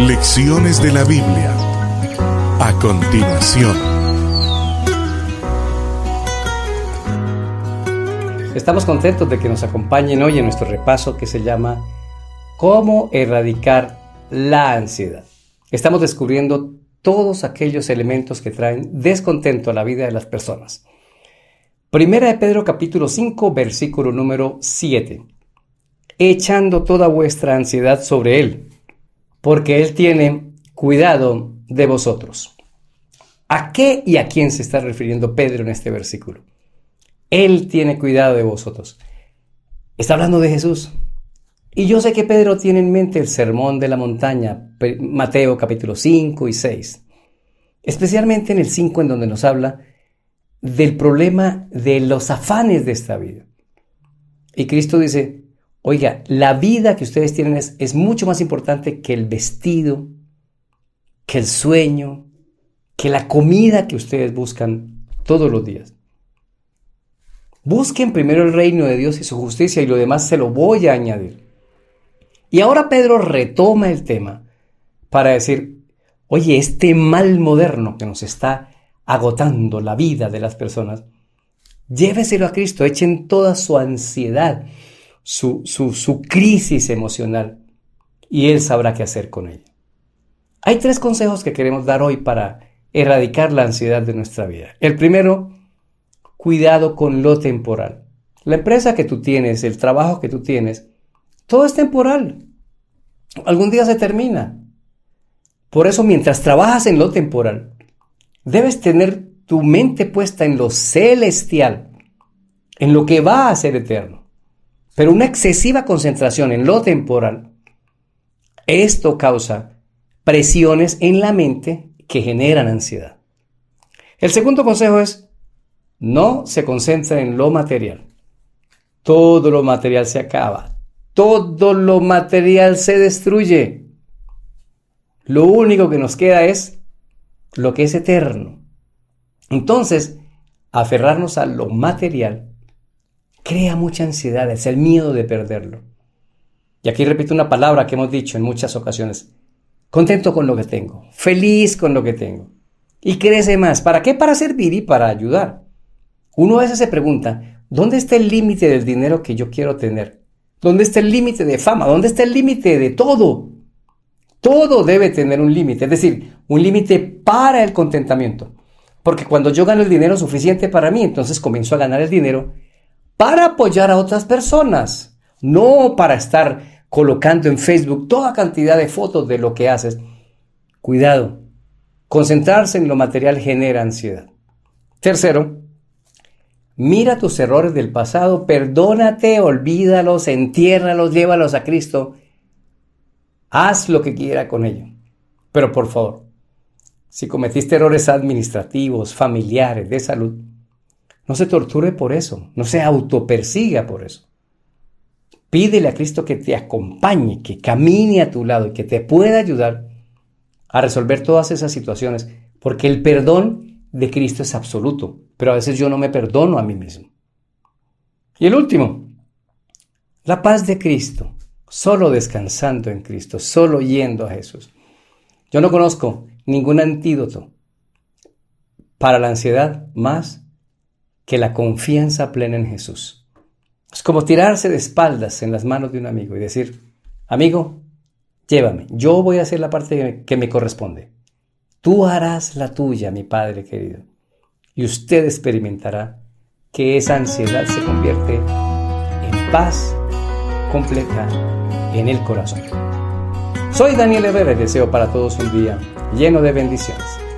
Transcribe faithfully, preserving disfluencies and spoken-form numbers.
Lecciones de la Biblia. A continuación. Estamos contentos de que nos acompañen hoy en nuestro repaso que se llama ¿Cómo erradicar la ansiedad? Estamos descubriendo todos aquellos elementos que traen descontento a la vida de las personas. Primera de Pedro capítulo cinco, versículo número siete. Echando toda vuestra ansiedad sobre Él, porque Él tiene cuidado de vosotros. ¿A qué y a quién se está refiriendo Pedro en este versículo? Él tiene cuidado de vosotros. Está hablando de Jesús. Y yo sé que Pedro tiene en mente el sermón de la montaña, Mateo capítulo cinco y seis. Especialmente en el cinco, en donde nos habla del problema de los afanes de esta vida. Y Cristo dice, oiga, la vida que ustedes tienen es, es mucho más importante que el vestido, que el sueño, que la comida que ustedes buscan todos los días. Busquen primero el reino de Dios y su justicia y lo demás se lo voy a añadir. Y ahora Pedro retoma el tema para decir, oye, este mal moderno que nos está agotando la vida de las personas, lléveselo a Cristo, echen toda su ansiedad, su, su, su crisis emocional y Él sabrá qué hacer con ella. Hay tres consejos que queremos dar hoy para erradicar la ansiedad de nuestra vida. El primero, cuidado con lo temporal. La empresa que tú tienes, el trabajo que tú tienes, todo es temporal. Algún día se termina. Por eso, mientras trabajas en lo temporal, debes tener tu mente puesta en lo celestial, en lo que va a ser eterno. Pero una excesiva concentración en lo temporal, esto causa presiones en la mente que generan ansiedad. El segundo consejo es, no se concentre en lo material. Todo lo material se acaba. Todo lo material se destruye. Lo único que nos queda es lo que es eterno. Entonces, aferrarnos a lo material crea mucha ansiedad, es el miedo de perderlo. Y aquí repito una palabra que hemos dicho en muchas ocasiones. Contento con lo que tengo, feliz con lo que tengo. Y crece más. ¿Para qué? Para servir y para ayudar. Uno a veces se pregunta, ¿dónde está el límite del dinero que yo quiero tener? ¿Dónde está el límite de fama? ¿Dónde está el límite de todo? Todo debe tener un límite, es decir, un límite para el contentamiento. Porque cuando yo gano el dinero suficiente para mí, entonces comienzo a ganar el dinero para apoyar a otras personas, no para estar colocando en Facebook toda cantidad de fotos de lo que haces. Cuidado, concentrarse en lo material genera ansiedad. Tercero, mira tus errores del pasado, perdónate, olvídalos, entiérralos, llévalos a Cristo. Haz lo que quiera con ello. Pero por favor, si cometiste errores administrativos, familiares, de salud, no se torture por eso, no se autopersiga por eso. Pídele a Cristo que te acompañe, que camine a tu lado y que te pueda ayudar a resolver todas esas situaciones, porque el perdón de Cristo es absoluto, pero a veces yo no me perdono a mí mismo. Y el último, la paz de Cristo, solo descansando en Cristo, solo yendo a Jesús. Yo no conozco ningún antídoto para la ansiedad más que la confianza plena en Jesús. Es como tirarse de espaldas en las manos de un amigo y decir, amigo, llévame, yo voy a hacer la parte que me corresponde. Tú harás la tuya, mi Padre querido. Y usted experimentará que esa ansiedad se convierte en paz completa en el corazón. Soy Daniel Herrera y deseo para todos un día lleno de bendiciones.